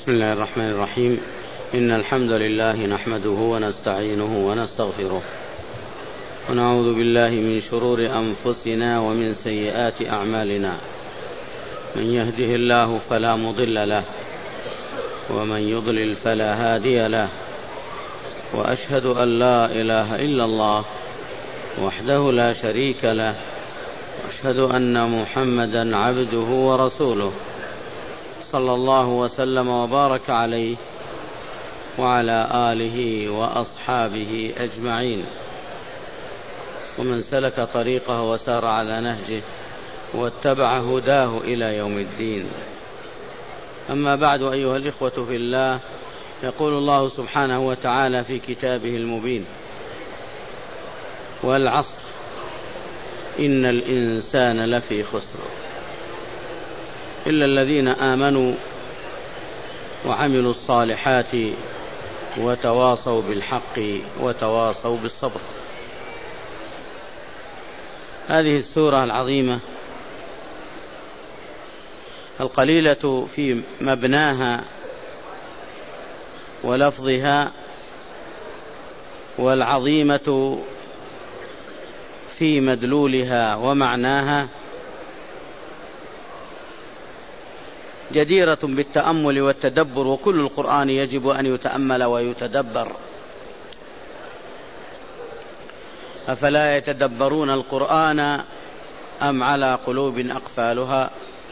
بسم الله الرحمن الرحيم. إن الحمد لله نحمده ونستعينه ونستغفره ونعوذ بالله من شرور أنفسنا ومن سيئات أعمالنا. من يهده الله فلا مضل له ومن يضلل فلا هادي له، وأشهد أن لا إله إلا الله وحده لا شريك له، وأشهد أن محمدا عبده ورسوله صلى الله وسلم وبارك عليه وعلى آله وأصحابه أجمعين، ومن سلك طريقه وسار على نهجه واتبع هداه إلى يوم الدين. أما بعد، أيها الإخوة في الله، يقول الله سبحانه وتعالى في كتابه المبين: والعصر إن الإنسان لفي خسر إلا الذين آمنوا وعملوا الصالحات وتواصوا بالحق وتواصوا بالصبر. هذه السورة العظيمة القليلة في مبناها ولفظها، والعظيمة في مدلولها ومعناها، جديرة بالتأمل والتدبر، وكل القرآن يجب أن يتأمل ويتدبر. أفلا يتدبرون القرآن أم على قلوب أقفالها؟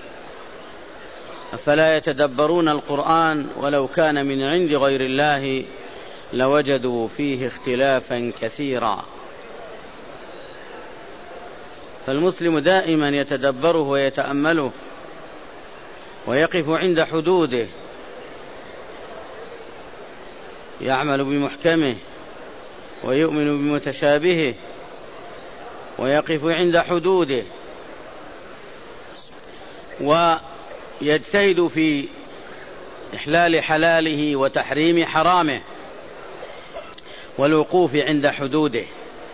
أفلا يتدبرون القرآن ولو كان من عند غير الله لوجدوا فيه اختلافا كثيرا. فالمسلم دائما يتدبره ويتأمله ويقف عند حدوده، يعمل بمحكمه ويؤمن بمتشابهه ويقف عند حدوده، ويجتهد في إحلال حلاله وتحريم حرامه والوقوف عند حدوده،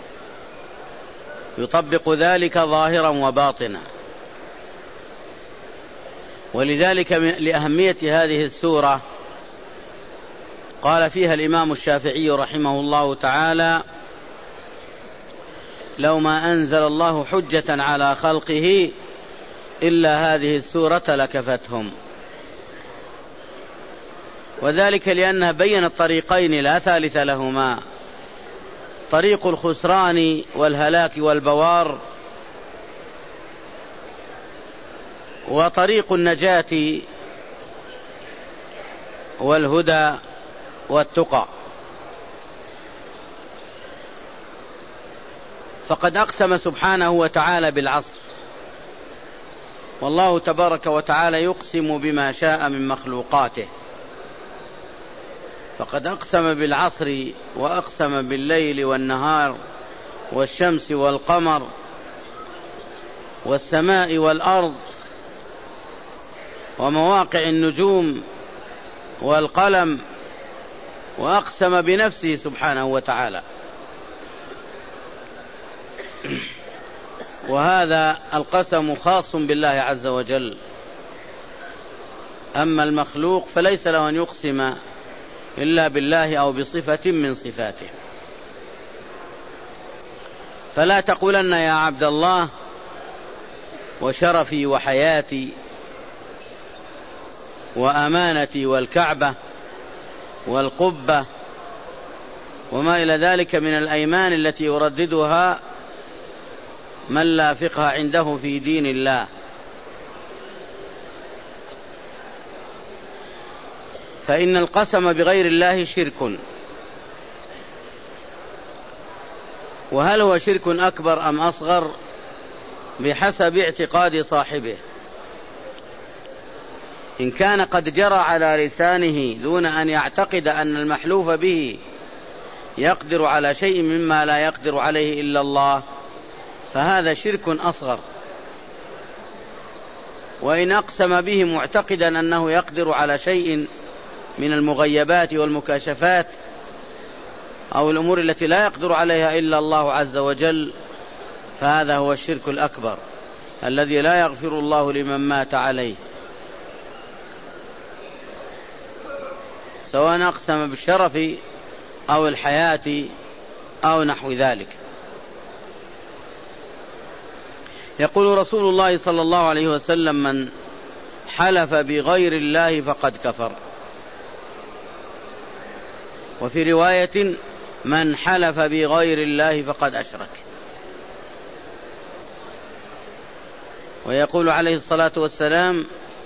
يطبق ذلك ظاهرا وباطنا. ولذلك لأهمية هذه السورة قال فيها الإمام الشافعي رحمه الله تعالى: لو ما أنزل الله حجة على خلقه إلا هذه السورة لكفتهم. وذلك لأنها بينت طريقين لا ثالث لهما: طريق الخسران والهلاك والبوار، وطريق النجاة والهدى والتقى. فقد أقسم سبحانه وتعالى بالعصر، والله تبارك وتعالى يقسم بما شاء من مخلوقاته، فقد أقسم بالعصر وأقسم بالليل والنهار والشمس والقمر والسماء والأرض ومواقع النجوم والقلم، وأقسم بنفسه سبحانه وتعالى. وهذا القسم خاص بالله عز وجل. أما المخلوق فليس له أن يقسم إلا بالله أو بصفة من صفاته. فلا تقولن يا عبد الله وشرفي وحياتي وأمانتي والكعبة والقبة وما إلى ذلك من الأيمان التي يرددها من لا فقه عنده في دين الله. فإن القسم بغير الله شرك. وهل هو شرك أكبر أم أصغر؟ بحسب اعتقاد صاحبه. إن كان قد جرى على لسانه دون أن يعتقد أن المحلوف به يقدر على شيء مما لا يقدر عليه إلا الله، فهذا شرك أصغر. وإن أقسم به معتقدا أنه يقدر على شيء من المغيبات والمكاشفات أو الأمور التي لا يقدر عليها إلا الله عز وجل، فهذا هو الشرك الأكبر الذي لا يغفر الله لمن مات عليه. سواء أقسم بالشرف أو الحياة أو نحو ذلك. يقول رسول الله صلى الله عليه وسلم: من حلف بغير الله فقد كفر. وفي رواية: من حلف بغير الله فقد أشرك. ويقول عليه الصلاة والسلام: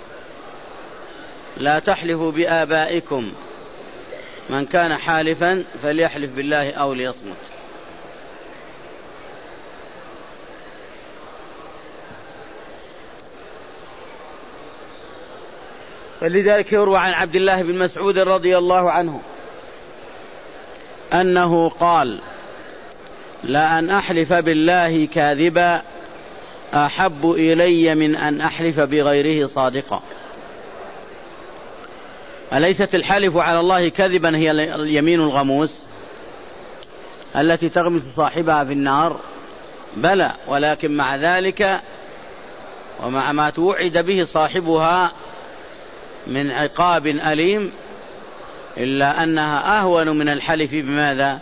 لا تحلفوا بآبائكم، من كان حالفا فليحلف بالله أو ليصمت. ولذلك يروى عن عبد الله بن مسعود رضي الله عنه أنه قال: لأن أحلف بالله كاذبا أحب إلي من أن أحلف بغيره صادقا. أليست الحلف على الله كذبا هي اليمين الغموس التي تغمس صاحبها في النار؟ بلى، ولكن مع ذلك ومع ما توعد به صاحبها من عقاب أليم إلا أنها أهون من الحلف بماذا؟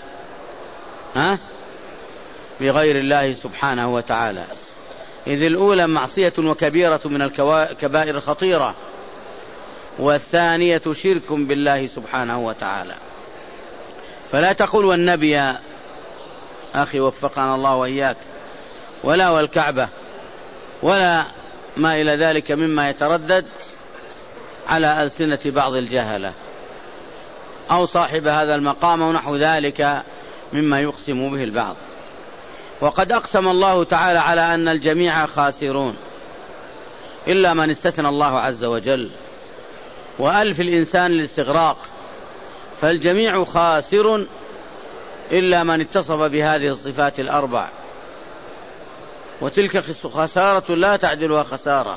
بغير الله سبحانه وتعالى، إذ الأولى معصية وكبيرة من الكبائر الخطيرة، والثانية شرك بالله سبحانه وتعالى. فلا تقول والنبي يا أخي وفقنا الله وإياك، ولا والكعبة، ولا ما إلى ذلك مما يتردد على ألسنة بعض الجهلة أو صاحب هذا المقام ونحو ذلك مما يقسم به البعض. وقد أقسم الله تعالى على أن الجميع خاسرون إلا من استثنى الله عز وجل، وألف الإنسان للاستغراق، فالجميع خاسر إلا من اتصف بهذه الصفات الأربع، وتلك خسارة لا تعدلها خسارة،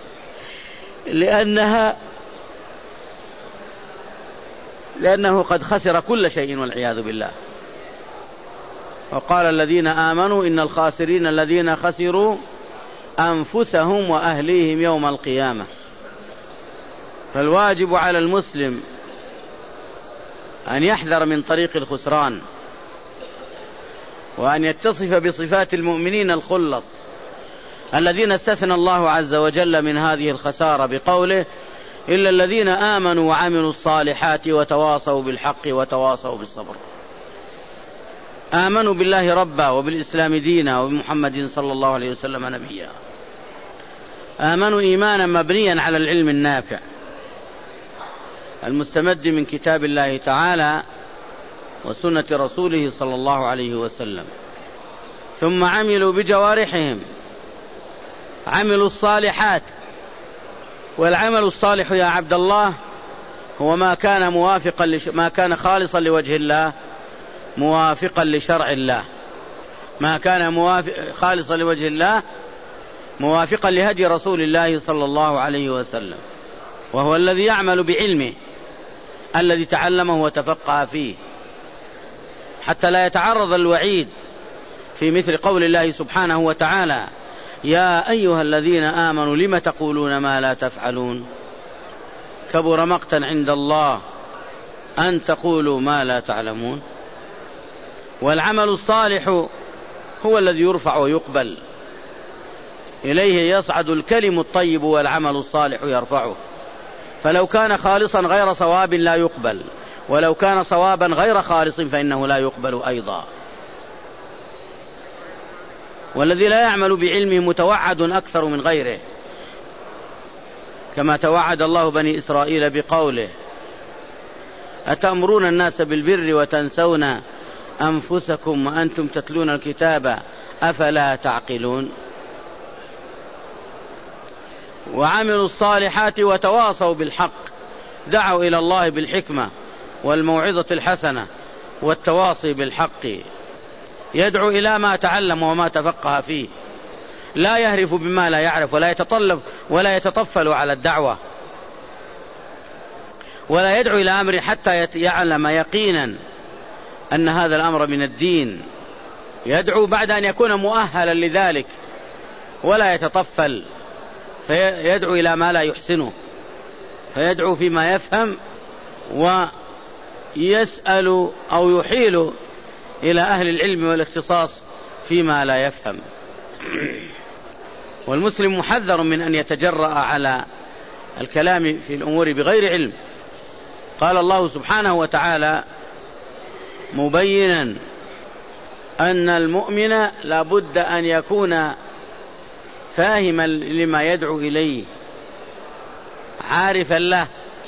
لأنه قد خسر كل شيء والعياذ بالله. وقال الذين آمنوا إن الخاسرين الذين خسروا أنفسهم وأهليهم يوم القيامة. فالواجب على المسلم أن يحذر من طريق الخسران، وأن يتصف بصفات المؤمنين الخلص الذين استثنى الله عز وجل من هذه الخسارة بقوله: إلا الذين آمنوا وعملوا الصالحات وتواصوا بالحق وتواصوا بالصبر. آمنوا بالله ربا، وبالإسلام دينا، وبمحمد صلى الله عليه وسلم نبيا. آمنوا إيمانا مبنيا على العلم النافع المستمد من كتاب الله تعالى وسنة رسوله صلى الله عليه وسلم، ثم عملوا بجوارحهم، عملوا الصالحات. والعمل الصالح يا عبد الله هو ما كان خالصا لوجه الله، موافقا لشرع الله، ما كان خالصا لوجه الله، موافقا لهدي رسول الله صلى الله عليه وسلم، وهو الذي يعمل بعلمه الذي تعلمه وتفقه فيه، حتى لا يتعرض الوعيد في مثل قول الله سبحانه وتعالى: يا أيها الذين آمنوا لم تقولون ما لا تفعلون، كبر مقتا عند الله أن تقولوا ما لا تعلمون. والعمل الصالح هو الذي يرفع ويقبل، إليه يصعد الكلم الطيب والعمل الصالح يرفعه. فلو كان خالصا غير صواب لا يقبل، ولو كان صوابا غير خالص فإنه لا يقبل أيضا. والذي لا يعمل بعلمه متوعد أكثر من غيره، كما توعد الله بني إسرائيل بقوله: أتأمرون الناس بالبر وتنسون أنفسكم وأنتم تتلون الكتاب أفلا تعقلون. وعملوا الصالحات وتواصوا بالحق، دعوا إلى الله بالحكمة والموعظة الحسنة والتواصي بالحق، يدعو إلى ما تعلم وما تفقه فيه، لا يهرف بما لا يعرف، ولا يتطفل على الدعوة، ولا يدعو إلى أمر حتى يعلم يقينا أن هذا الأمر من الدين، يدعو بعد أن يكون مؤهلا لذلك، ولا يتطفل فيدعو إلى ما لا يحسنه، فيدعو فيما يفهم يسأل أو يحيل إلى أهل العلم والاختصاص فيما لا يفهم. والمسلم محذر من أن يتجرأ على الكلام في الأمور بغير علم. قال الله سبحانه وتعالى مبينا أن المؤمن لا بد أن يكون فاهما لما يدعو إليه، عارفا له.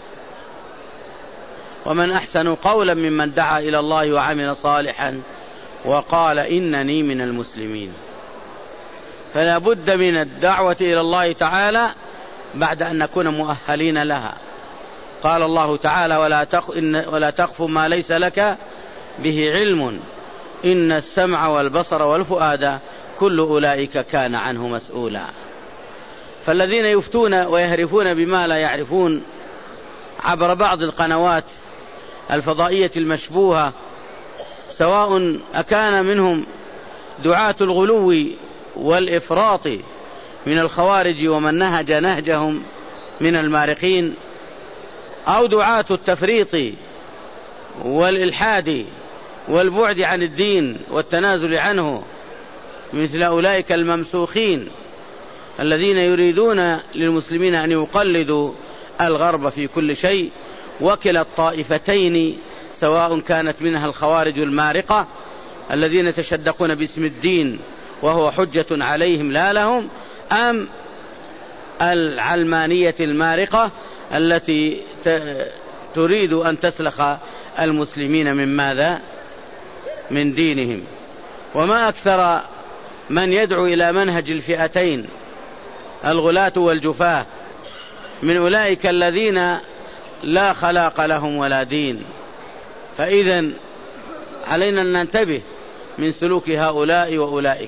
ومن أحسن قولا ممن دعا إلى الله وعمل صالحا وقال إنني من المسلمين. فلا بد من الدعوة إلى الله تعالى بعد أن نكون مؤهلين لها. قال الله تعالى ولا تخف ما ليس لك به علم إن السمع والبصر والفؤاد كل أولئك كان عنه مسؤولا. فالذين يفتون ويهرفون بما لا يعرفون عبر بعض القنوات الفضائية المشبوهة، سواء أكان منهم دعاة الغلو والإفراط من الخوارج ومن نهج نهجهم من المارقين، أو دعاة التفريط والإلحاد والبعد عن الدين والتنازل عنه مثل أولئك الممسوخين الذين يريدون للمسلمين أن يقلدوا الغرب في كل شيء. وكلا الطائفتين سواء كانت منها الخوارج المارقة الذين يتشدقون باسم الدين وهو حجة عليهم لا لهم، أم العلمانية المارقة التي تريد أن تسلخ المسلمين من ماذا؟ من دينهم. وما أكثر من يدعو إلى منهج الفئتين الغلاة والجفاة من أولئك الذين لا خلاق لهم ولا دين. فإذن علينا أن ننتبه من سلوك هؤلاء وأولئك.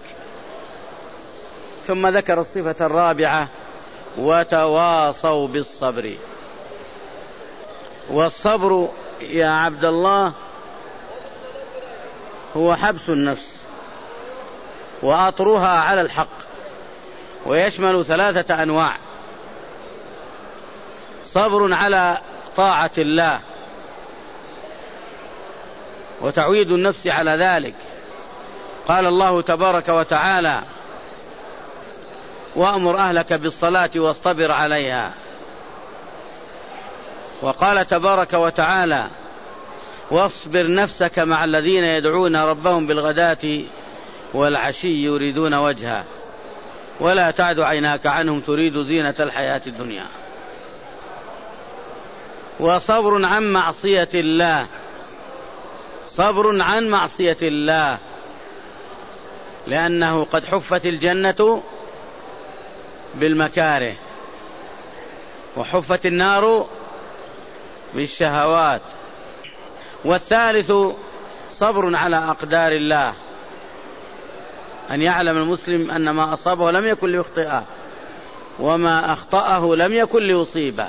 ثم ذكر الصفة الرابعة وتواصوا بالصبر. والصبر يا عبد الله هو حبس النفس وأطرها على الحق، ويشمل 3 أنواع: صبر على طاعة الله وتعويد النفس على ذلك. قال الله تبارك وتعالى وأمر أهلك بالصلاة واصطبر عليها. وقال تبارك وتعالى واصبر نفسك مع الذين يدعون ربهم بالغداة والعشي يريدون وجهه ولا تعد عيناك عنهم تريد زينة الحياة الدنيا. وصبر عن معصية الله، صبر عن معصية الله، لأنه قد حفت الجنة بالمكاره وحفت النار بالشهوات. والثالث صبر على أقدار الله، أن يعلم المسلم أن ما أصابه لم يكن ليخطئه وما أخطأه لم يكن ليصيبه،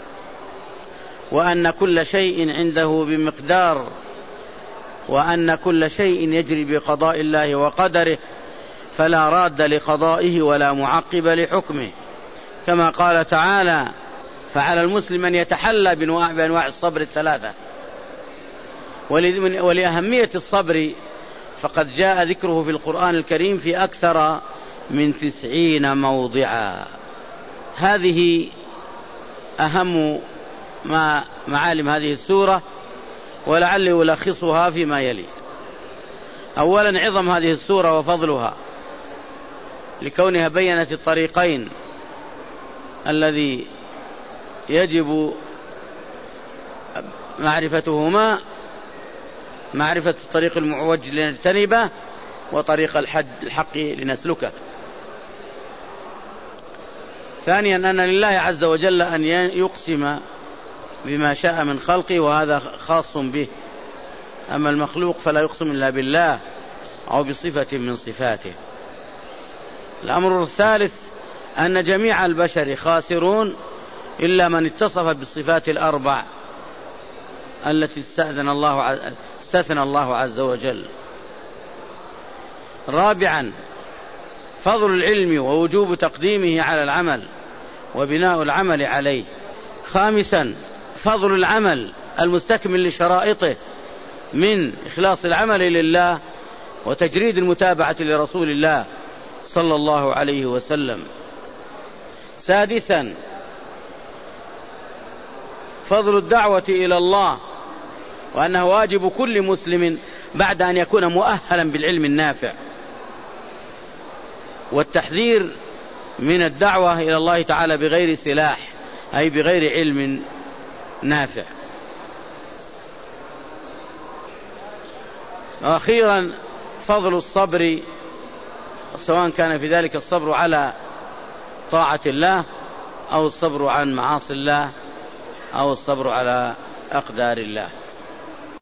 وأن كل شيء عنده بمقدار، وأن كل شيء يجري بقضاء الله وقدره فلا راد لقضائه ولا معقب لحكمه. كما قال تعالى فعلى المسلم أن يتحلى بأنواع الصبر 3. ولأهمية الصبر فقد جاء ذكره في القرآن الكريم في أكثر من 90 موضعا. هذه أهم معالم هذه السورة، ولعلي ألخصها فيما يلي. أولا عظم هذه السورة وفضلها لكونها بينت الطريقين الذي يجب معرفتهما: معرفة الطريق المعوج لنجتنبه وطريق الحق لنسلكه. ثانيا أن لله عز وجل أن يقسم بما شاء من خلقه وهذا خاص به، أما المخلوق فلا يقسم إلا بالله أو بصفة من صفاته. الأمر الثالث أن جميع البشر خاسرون إلا من اتصف بالصفات الأربع التي استثنى الله عز وجل. رابعا فضل العلم ووجوب تقديمه على العمل وبناء العمل عليه. خامسا فضل العمل المستكمل لشرائطه من إخلاص العمل لله وتجريد المتابعة لرسول الله صلى الله عليه وسلم. سادسا فضل الدعوة إلى الله، وأنه واجب كل مسلم بعد أن يكون مؤهلا بالعلم النافع، والتحذير من الدعوة إلى الله تعالى بغير سلاح، أي بغير علم نافع. وأخيرا فضل الصبر، سواء كان في ذلك الصبر على طاعة الله أو الصبر عن معاصي الله أو الصبر على أقدار الله.